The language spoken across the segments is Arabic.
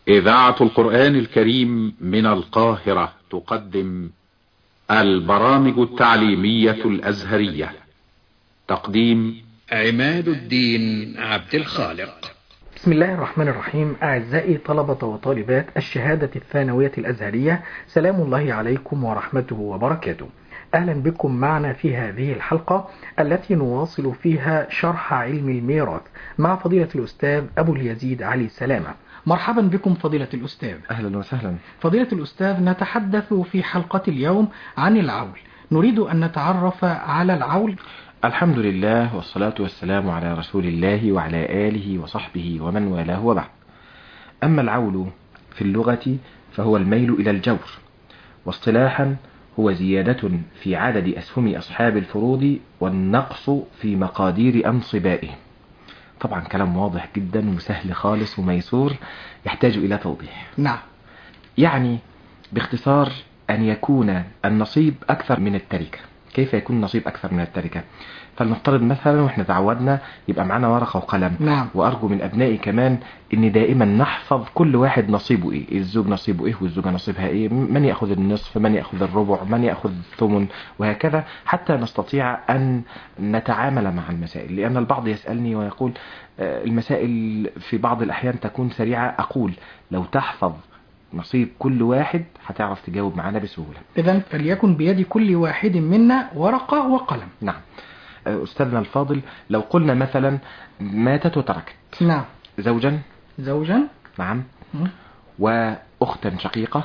إذاعة القرآن الكريم من القاهرة تقدم البرامج التعليمية الأزهرية. تقديم عماد الدين عبد الخالق. بسم الله الرحمن الرحيم. أعزائي طلبة وطالبات الشهادة الثانوية الأزهرية، سلام الله عليكم ورحمته وبركاته. أهلا بكم معنا في هذه الحلقة التي نواصل فيها شرح علم الميراث مع فضيلة الأستاذ أبو اليزيد علي سلامة. مرحبا بكم فضيلة الأستاذ. أهلا وسهلا. فضيلة الأستاذ، نتحدث في حلقة اليوم عن العول. نريد أن نتعرف على العول. الحمد لله والصلاة والسلام على رسول الله وعلى آله وصحبه ومن والاه وبعد. أما العول في اللغة فهو الميل إلى الجور، واصطلاحا هو زيادة في عدد أسهم أصحاب الفروض والنقص في مقادير أنصبائهم. طبعا كلام واضح جدا وسهل خالص وميسور، يحتاج إلى توضيح. نعم. يعني باختصار أن يكون النصيب أكثر من التركة. كيف يكون النصيب أكثر من التركة؟ فلنفترض مثلا وإحنا تعودنا يبقى معنا ورقة وقلم. نعم. وأرجو من أبنائي كمان إن دائما نحفظ كل واحد نصيبه إيه، الزوج نصيبه إيه والزوجة نصيبها إيه، من يأخذ النصف، من يأخذ الربع، من يأخذ الثمن، وهكذا حتى نستطيع أن نتعامل مع المسائل. لأن البعض يسألني ويقول المسائل في بعض الأحيان تكون سريعة. أقول لو تحفظ نصيب كل واحد هتعرف تجاوب معنا بسهولة. إذن فليكن بيد كل واحد منا ورقة وقلم. نعم. أستاذنا الفاضل، لو قلنا مثلا ماتت وتركت. نعم. زوجا. نعم. وأختا شقيقة.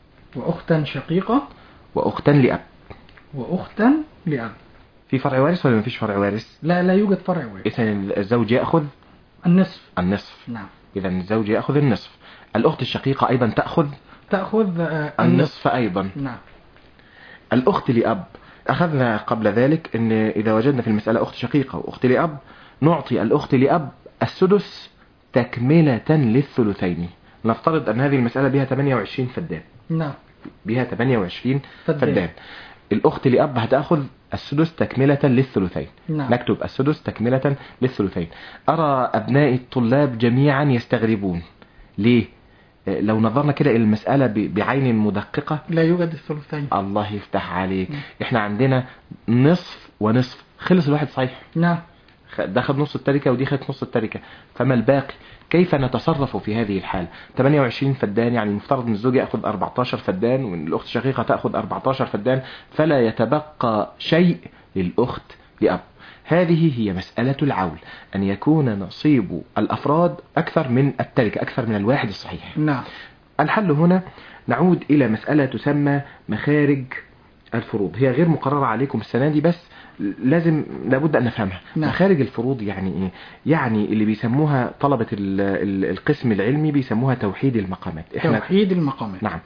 وأختا لأب. في فرع وارث ولا ما فيش فرع وارث؟ لا يوجد فرع وارث. إذن الزوج يأخذ النصف. نعم. إذن الزوج يأخذ النصف. الأخت الشقيقة أيضا تأخذ النصف أيضا. نعم. الأخت لأب، أخذنا قبل ذلك أن إذا وجدنا في المسألة أخت شقيقة وأخت لأب نعطي الأخت لأب السدس تكملة للثلثين. نفترض أن هذه المسألة بها 28 فدان. نعم. بها 28 فدان. الأخت لأب هتأخذ السدس تكملة للثلثين. نعم. نكتب السدس تكملة للثلثين. أرى أبناء الطلاب جميعا يستغربون. ليه؟ لو نظرنا كده إلى المسألة بعين مدققة لا يوجد الثلثين. الله يفتح عليك. احنا عندنا نصف ونصف، خلص الواحد صحيح. نعم. ده خد نص التركة ودي خد نص التركة، فما الباقي؟ كيف نتصرف في هذه الحال؟ 28 فدان، يعني المفترض ان الزوج يأخذ 14 فدان وان الأخت الشقيقة تأخذ 14 فدان، فلا يتبقى شيء للأخت لأب. هذه هي مسألة العول، أن يكون نصيب الأفراد أكثر من التركة، أكثر من الواحد الصحيح. نعم. الحل هنا نعود إلى مسألة تسمى مخارج الفروض. هي غير مقررة عليكم السنة دي، بس لابد أن نفهمها. نعم. مخارج الفروض يعني إيه؟ يعني اللي بيسموها طلبة القسم العلمي بيسموها توحيد المقامات. توحيد المقامات. نعم.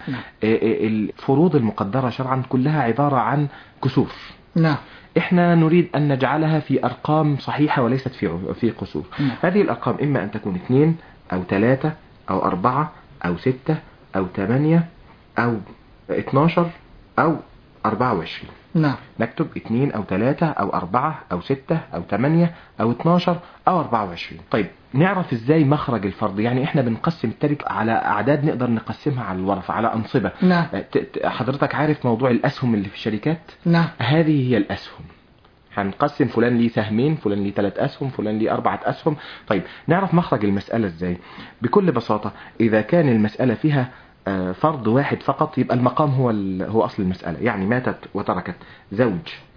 الفروض المقدرة شرعا كلها عبارة عن كسور. نعم. احنا نريد أن نجعلها في أرقام صحيحة وليست في قصور. نعم. هذه الأرقام إما أن تكون 2 أو 3 أو 4 أو 6 أو 8 أو 12 أو 24. نعم. نكتب 2 أو 3 أو 4 أو 6 أو 8 أو 12 أو 24. طيب نعرف إزاي مخرج الفرض؟ يعني إحنا بنقسم التركة على أعداد نقدر نقسمها على الورثة، على أنصبة. نعم. حضرتك عارف موضوع الأسهم اللي في الشركات؟ نعم. هذه هي الأسهم. هنقسم فلان ليه سهمين، فلان ليه 3 أسهم، فلان ليه 4 أسهم. طيب نعرف مخرج المسألة إزاي؟ بكل بساطة إذا كان المسألة فيها فرض واحد فقط يبقى المقام هو أصل المسألة. يعني ماتت وتركت زوج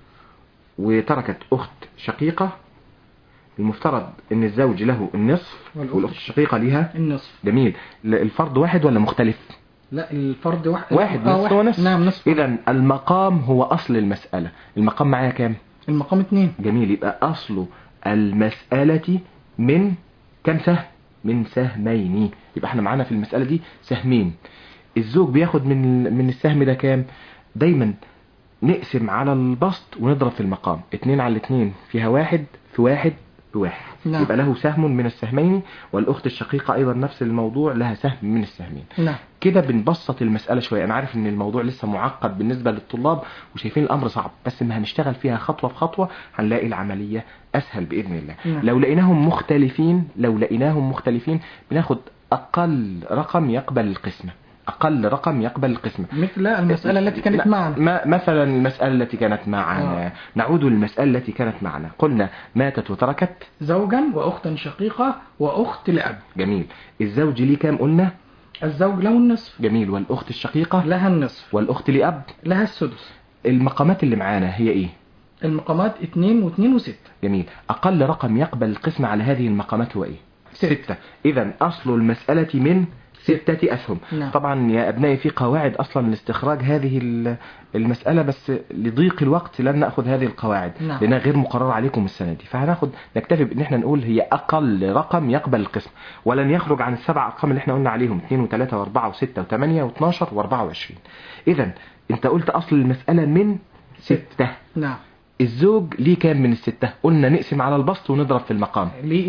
وتركت أخت شقيقة، المفترض ان الزوج له النصف والأخت الشقيقة لها النصف. جميل. الفرض واحد ولا مختلف؟ لا، الفرض واحد نصف ونصف. نعم، نصف. إذن المقام هو أصل المسألة. المقام معايا كام؟ المقام 2. جميل. يبقى أصل المسألة من كم سهم؟ من سهمين. يبقى احنا معانا في المسألة دي سهمين. الزوج بياخد من السهم ده كام؟ دايما نقسم على البسط ونضرب في المقام. 2 على 2 فيها 1 في 1 بواحد. نعم. يبقى له سهم من السهمين، والأخت الشقيقة أيضا نفس الموضوع، لها سهم من السهمين. نعم. كده بنبسط المسألة شوية. أنا عارف إن الموضوع لسه معقد بالنسبة للطلاب وشايفين الأمر صعب، بس ما هنشتغل فيها خطوة بخطوة هنلاقي العملية أسهل بإذن الله. نعم. لو لقيناهم مختلفين بناخد أقل رقم يقبل القسمة. أقل رقم يقبل القسمة مثل المسألة التي كانت معنا. مثلا المسألة التي كانت معنا. نعود للمسألة التي كانت معنا. قلنا ماتت وتركت زوجا وأختا شقيقة وأخت لأب. جميل. الزوج ليه كام قلنا؟ الزوج له النصف. جميل. والأخت الشقيقة لها النصف. والأخت لأب لها السدس. المقامات اللي معانا هي إيه؟ المقامات 2 و2 و6. جميل. أقل رقم يقبل القسمة على هذه المقامات هو إيه؟ 6. إذا أصل المسألة من 6 أسهم. نعم. طبعا يا أبنائي في قواعد أصلا لاستخراج هذه المسألة، بس لضيق الوقت لن نأخذ هذه القواعد. نعم. لأنها غير مقررة عليكم السنة دي، نكتفي بأن احنا نقول هي أقل رقم يقبل القسم، ولن يخرج عن ال7 أرقام اللي احنا قلنا عليهم 2 و3 و4 و6 و8 و12 و24. إذا أنت قلت أصل المسألة من 6. نعم. الزوج ليه كام من ال6؟ قلنا نقسم على البسط ونضرب في المقام.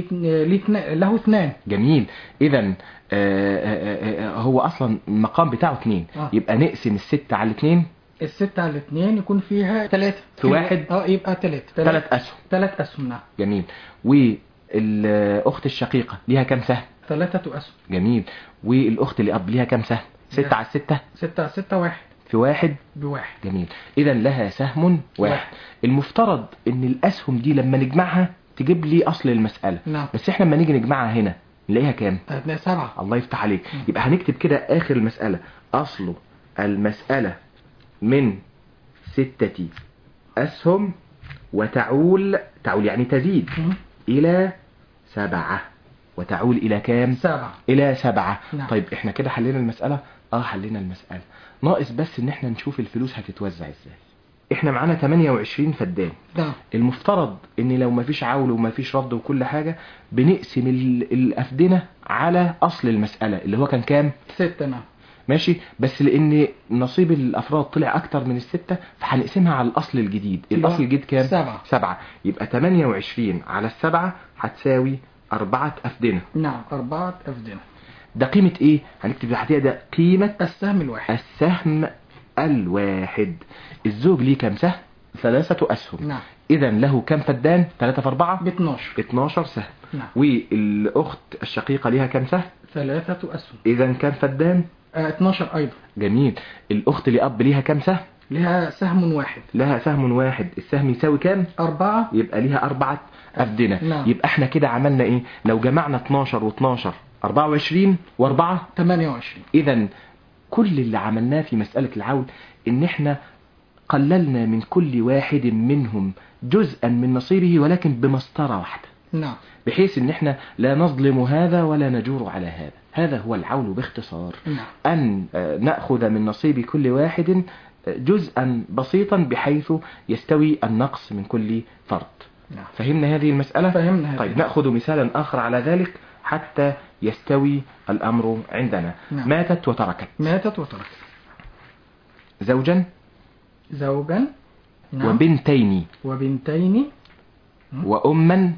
له 2. جميل. إذا هو أصلا المقام بتاعه 2. يبقى نقسم ال6 على 2. ال6 على 2 يكون فيها 3 في واحد. يبقى 3 أسهم. 3 أسهم. نعم. جميل. والأخت الشقيقة ليها كام سهم؟ 3 أسهم. جميل. والأخت الأب ليها كام سهم؟ 6 على 6. 6 على 6 1. في واحد بواحد. جميل. إذا لها سهم واحد. المفترض إن الأسهم دي لما نجمعها تجيب لي أصل المسألة. نعم. بس إحنا لما نيجي نجمعها هنا نلاقيها كام؟ هتلاقي 7. الله يفتح عليك. يبقى هنكتب كده آخر المسألة: أصل المسألة من 6 أسهم وتعول يعني تزيد إلى 7. وتعول إلى كام؟ 7. إلى 7. نعم. طيب إحنا كده حلينا المسألة. حلينا المسألة. ناقص بس إن إحنا نشوف الفلوس هتتوزع إزاي. إحنا معانا 28 فدان. نعم. المفترض إن لو مفيش عول ومفيش رد وكل حاجة بنقسم الأفدنة على أصل المسألة اللي هو كان كام؟ 6. نعم. ماشي. بس لأن نصيب الأفراد طلع أكتر من ال6 فهنقسمها على الأصل الجديد. الأصل الجديد كام؟ 7. يبقى 28 على 7 هتساوي 4 أفدنة. نعم. 4 أفدنة. ده قيمة إيه؟ هنكتب تحتيها ده قيمة السهم الواحد. السهم الواحد. الزوج ليه كام سهم؟ 3 أسهم. نعم. إذا له كام فدان؟ 3 في 4 ب 12. 12 سهم. نعم. والأخت الشقيقة ليها كام سهم؟ 3 أسهم. إذا كام فدان؟ 12 أيضا. جميل. الأخت لأب ليها كام سهم؟ لها سهم واحد. لها سهم واحد. السهم يساوي كام؟ 4. يبقى ليها 4 أفدنة. نعم. يبقى احنا كده عملنا إيه؟ لو جمعنا 12 و12 24 و4 28. إذا كل اللي عملناه في مسألة العول إن احنا قللنا من كل واحد منهم جزءا من نصيبه ولكن بمسطرة واحدة. نعم. بحيث ان احنا لا نظلم هذا ولا نجور على هذا. هذا هو العول باختصار. نعم. أن نأخذ من نصيب كل واحد جزءا بسيطا بحيث يستوي النقص من كل فرد. نعم. فهمنا هذه المسألة؟ فهمنا هذه. طيب نأخذ مثالا آخر على ذلك حتى يستوي الأمر عندنا. نعم. ماتت وتركت. ماتت وتركت زوجا. نعم. وبنتين. وأما.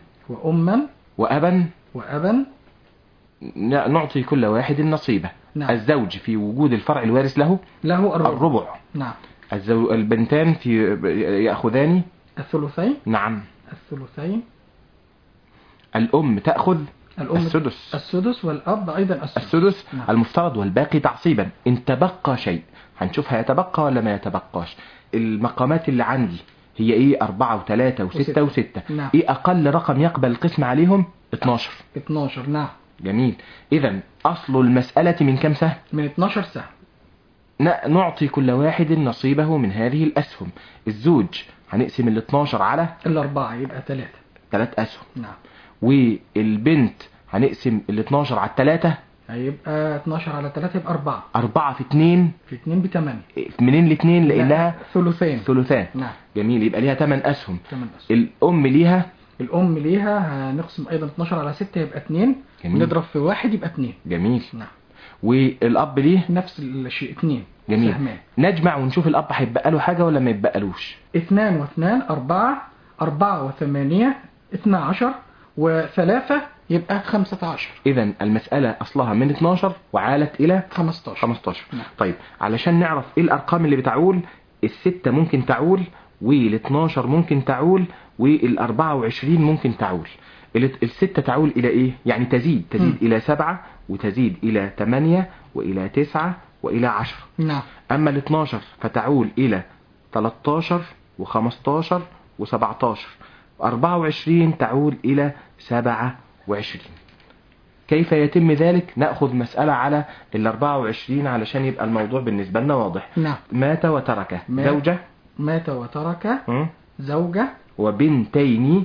وأبا. نعطي كل واحد نصيبه. نعم. الزوج في وجود الفرع الوارث له الربع. نعم. البنتان يأخذان الثلثين. نعم. الثلثين. الأم تأخذ السدس والأب أيضا السدس. نعم. المفترض والباقي تعصيبا. إن تبقى شيء هنشوف هيتبقى ولا ما يتبقاش. المقامات اللي عندي هي إيه؟ 4 و3 و6 و6. نعم. إيه أقل رقم يقبل القسم عليهم؟ 12. 12. نعم. جميل. إذا أصل المسألة من كم سهم؟ من 12 سهم. نعطي كل واحد نصيبه من هذه الأسهم. الزوج هنقسم 12 على 4 يبقى 3 أسهم. نعم. والبنت هنقسم 12 على 3 هيبقى 12 على 3 يبقى 4. 4 في 2 ب8. منين ل2 لأنها ثلثان. نعم. جميل. يبقى ليها 8 أسهم. 8 أسهم. الأم ليها هنقسم أيضا 12 على 6 يبقى 2. جميل. نضرب في 1 يبقى 2. جميل. نعم. والأب ليه نفس الشيء 2. جميل. سهمان. نجمع ونشوف الأب هيبقى له حاجة ولا ما يبقالوش. 2 و2 4. 4 و8 12 و3 يبقى 15. إذا المسألة أصلها من 12 وعالت إلى 15. نعم. طيب علشان نعرف إيه الأرقام اللي بتعول. 6 ممكن تعول، وال12 ممكن تعول، وال24 ممكن تعول. الستة تعول إلى إيه؟ يعني تزيد إلى 7 وتزيد إلى 8 وإلى 9 وإلى 10. نعم. أما 12 فتعول إلى 13 و15 و17. 24 تعول إلى 27. كيف يتم ذلك؟ نأخذ مسألة على 24 علشان يبقى الموضوع بالنسبة لنا واضح. نعم. مات وترك زوجة. مات وترك زوجة وبنتين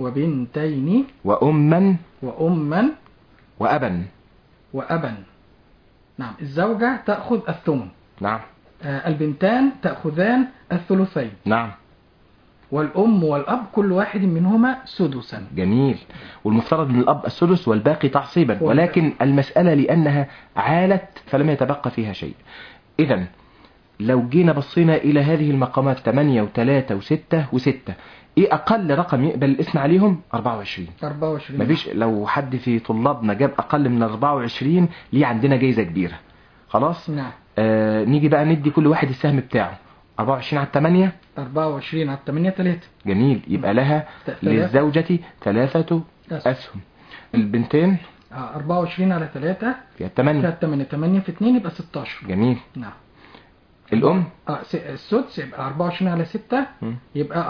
وأما وأبا. نعم. الزوجة تأخذ الثمن. نعم. البنتان تأخذان الثلثين. نعم. والأم والأب كل واحد منهما سدسا. جميل. والمفترض من الأب السدس والباقي تعصيبا، ولكن المسألة لأنها عالت فلم يتبقى فيها شيء. إذن لو جينا بصينا إلى هذه المقامات 8 و3 و6 و6، إيه أقل رقم يقبل الاسم عليهم؟ 24. مفيش. لو حد في طلابنا جاب أقل من 24 ليه عندنا جايزة كبيرة. خلاص. نعم. نيجي بقى ندي كل واحد السهم بتاعه. 24 على 8. 24 على 8 3. جميل. يبقى لها للزوجة 3 أسهم. البنتين 24 على 3 فيها 8. 8 في 2 يبقى 16. جميل. نعم. الأم السدس يبقى 24 على 6 يبقى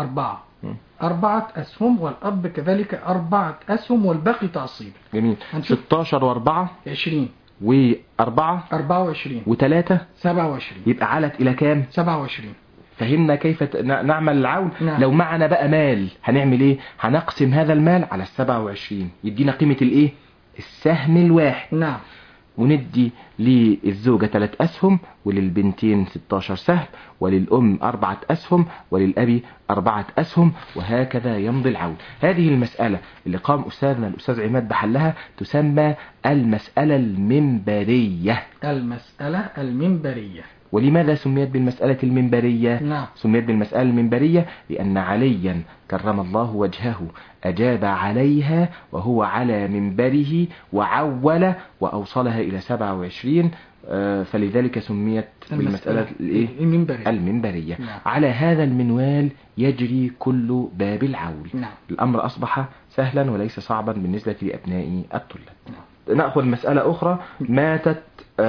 4 أسهم، والأب كذلك 4 أسهم والباقي تعصيب. جميل. 16 و4 20 و4 24 و3 27. يبقى علت إلى كام؟ 27. فهمنا كيف نعمل العون. نعم. لو معنا بقى مال هنعمل ايه؟ هنقسم هذا المال على 27 يدينا قيمة الايه؟ السهم الواحد. نعم. وندي للزوجة 3 أسهم، وللبنتين 16 سهم، وللأم 4 أسهم، وللأبي 4 أسهم، وهكذا يمضي العون. هذه المسألة اللي قام أستاذنا الأستاذ عماد بحلها تسمى المسألة المنبرية. المسألة المنبرية. ولماذا سميت بالمسألة المنبرية؟ نعم. سميت بالمسألة المنبرية لأن عليا كرم الله وجهه أجاب عليها وهو على منبره وعول وأوصلها إلى 27، فلذلك سميت بالمسألة المنبرية. نعم. على هذا المنوال يجري كل باب العول. نعم. الأمر أصبح سهلا وليس صعبا بالنسبة لأبناء الطلاب. نعم. نأخذ مسألة أخرى. ماتت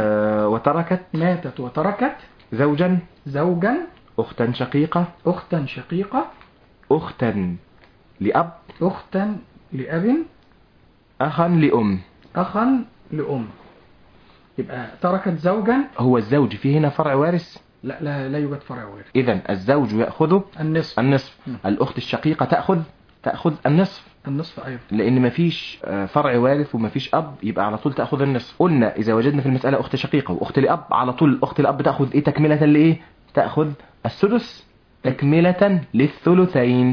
وتركت زوجا أختا شقيقة أختا لأب أخا لأم. يبقى تركت زوجا. هو الزوج فيه هنا فرع وارث؟ لا يوجد فرع وارث. إذن الزوج يأخذ النصف. نعم. الأخت الشقيقة تأخذ النصف أيضا، لأن مفيش فرع وارث ومفيش أب، يبقى على طول تأخذ النصف. قلنا إذا وجدنا في المسألة أخت شقيقة وأخت لأب، على طول الأخت لأب تأخذ إيه تكملة لإيه؟ تأخذ السدس تكملة للثلثين.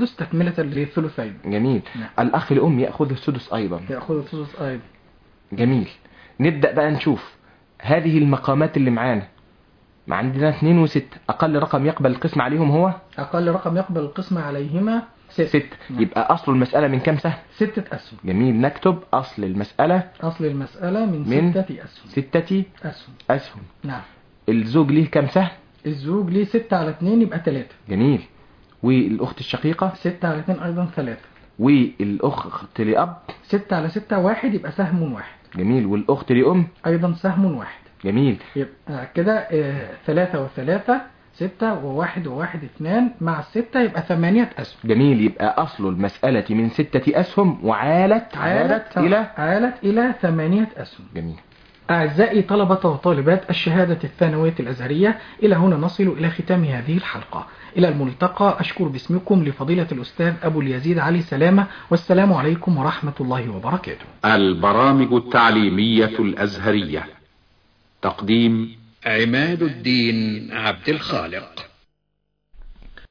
جميل. نعم. الأخ لأم يأخذ السدس أيضا. جميل. نبدأ بقى نشوف هذه المقامات اللي معانا. عندنا 2 و6. أقل رقم يقبل القسم عليهم هو؟ أقل رقم يقبل القسم عليهما 6. نعم. يبقى أصل المسألة من كم سهم؟ 6 أسهم. جميل. نكتب أصل المسألة من 6 أسهم. نعم. الزوج ليه كم سهم؟ الزوج ليه 6 على 2 يبقى 3. جميل. والأخت الشقيقة 6 على 2 أيضا 3. والأخت لأب 6 على 6 1 يبقى سهم 1. جميل. والأخت لأم أيضا سهم 1. جميل. يبقى كده 3 و3 6 و1 و1 2 مع 6 يبقى 8 أسهم. جميل. يبقى أصل المسألة من 6 أسهم وعالت إلى 8 أسهم. جميل. أعزائي طلبة وطالبات الشهادة الثانوية الأزهرية، إلى هنا نصل إلى ختام هذه الحلقة. إلى الملتقى. أشكر باسمكم لفضيلة الأستاذ أبو اليزيد علي سلامة، والسلام عليكم ورحمة الله وبركاته. البرامج التعليمية الأزهرية. تقديم عماد الدين عبد الخالق.